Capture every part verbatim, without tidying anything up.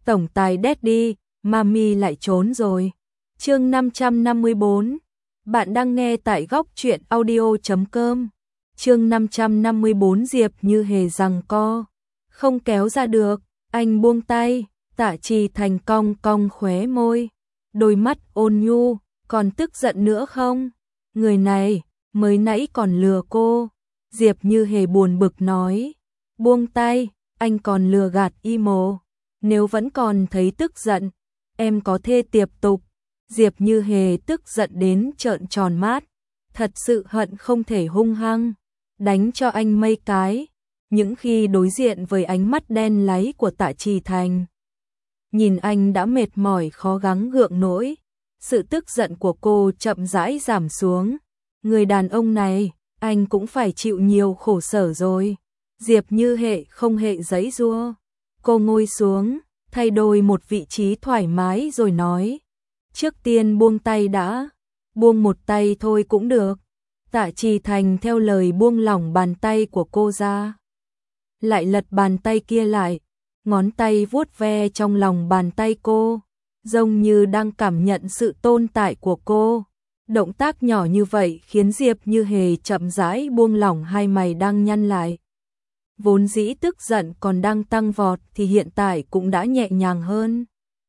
tổng tài Daddy, Mami lại trốn rồi. Chương năm trăm năm mươi bốn. Bạn đang nghe tại góc truyện audio chấm com. Chương năm trăm năm mươi bốn. Diệp Như Hề giằng co, không kéo ra được, anh buông tay. Tạ Trì Thành cong cong khóe môi, đôi mắt ôn nhu, còn tức giận nữa không? Người này mới nãy còn lừa cô. Diệp Như Hề buồn bực nói, buông tay, anh còn lừa gạt Imo. Nếu vẫn còn thấy tức giận, em có thể tiếp tục. Diệp Như Hề tức giận đến trợn tròn mắt, thật sự hận không thể hung hăng đánh cho anh mấy cái. Những khi đối diện với ánh mắt đen láy của Tạ Trì Thành, nhìn anh đã mệt mỏi khó gắng gượng nổi, sự tức giận của cô chậm rãi giảm xuống. Người đàn ông này, anh cũng phải chịu nhiều khổ sở rồi. Diệp Như Hề không hề giãy giụa, cô ngồi xuống, thay đổi một vị trí thoải mái rồi nói, trước tiên buông tay đã. Buông một tay thôi cũng được. Tạ Trì Thành theo lời buông lỏng bàn tay của cô ra, lại lật bàn tay kia lại, ngón tay vuốt ve trong lòng bàn tay cô, giống như đang cảm nhận sự tồn tại của cô. Động tác nhỏ như vậy khiến Diệp Như Hề chậm rãi buông lỏng hai mày đang nhăn lại. Vốn dĩ tức giận còn đang tăng vọt thì hiện tại cũng đã nhẹ nhàng hơn.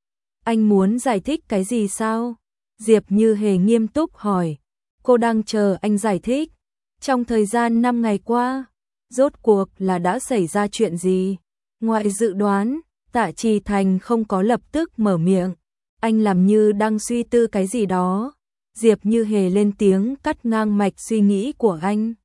Anh muốn giải thích cái gì sao? Diệp Như Hề nghiêm túc hỏi. Cô đang chờ anh giải thích. Trong thời gian năm ngày qua, rốt cuộc là đã xảy ra chuyện gì? Ngoại dự đoán, Tạ Trì Thành không có lập tức mở miệng. Anh làm như đang suy tư cái gì đó. Diệp Như Hề lên tiếng cắt ngang mạch suy nghĩ của anh.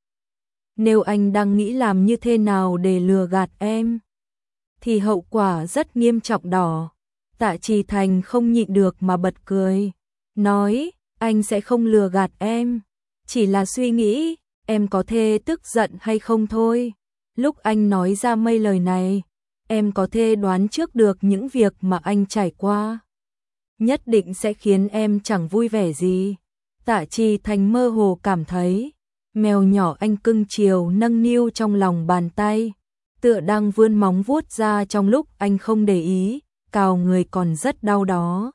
Nếu anh đang nghĩ làm như thế nào để lừa gạt em, thì hậu quả rất nghiêm trọng đó. Tạ Trì Thành không nhịn được mà bật cười, nói, anh sẽ không lừa gạt em, chỉ là suy nghĩ, em có thể tức giận hay không thôi. Lúc anh nói ra mấy lời này, em có thể đoán trước được những việc mà anh trải qua nhất định sẽ khiến em chẳng vui vẻ gì. Tạ Trì Thành mơ hồ cảm thấy, mèo nhỏ anh cưng chiều nâng niu trong lòng bàn tay, tựa đang vươn móng vuốt ra trong lúc anh không để ý, cào người còn rất đau đó.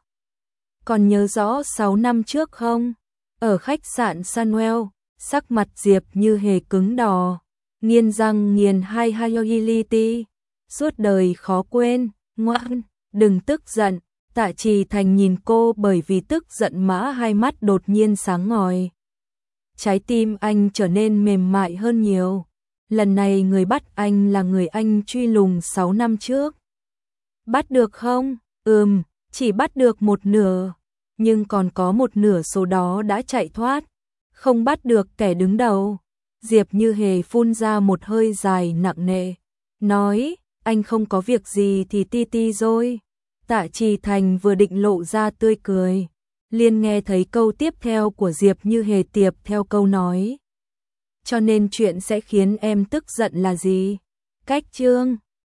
Còn nhớ rõ sáu năm trước không? Ở khách sạn Sunwell, sắc mặt Diệp Như Hề cứng đò, nghiến răng nghiền hai Hayolility, suốt đời khó quên. Ngoan, đừng tức giận. Tạ Trì Thành nhìn cô bởi vì tức giận mà hai mắt đột nhiên sáng ngời. Trái tim anh trở nên mềm mại hơn nhiều. Lần này người bắt anh là người anh truy lùng sáu năm trước. Bắt được không? Ừm, chỉ bắt được một nửa, nhưng còn có một nửa số đó đã chạy thoát, không bắt được kẻ đứng đầu. Diệp Như Hề phun ra một hơi dài nặng nề, nói, anh không có việc gì thì ti ti rồi. Tạ Trì Thành vừa định lộ ra tươi cười, liền nghe thấy câu tiếp theo của Diệp Như Hề tiếp theo câu nói, cho nên chuyện sẽ khiến em tức giận là gì? Cách chương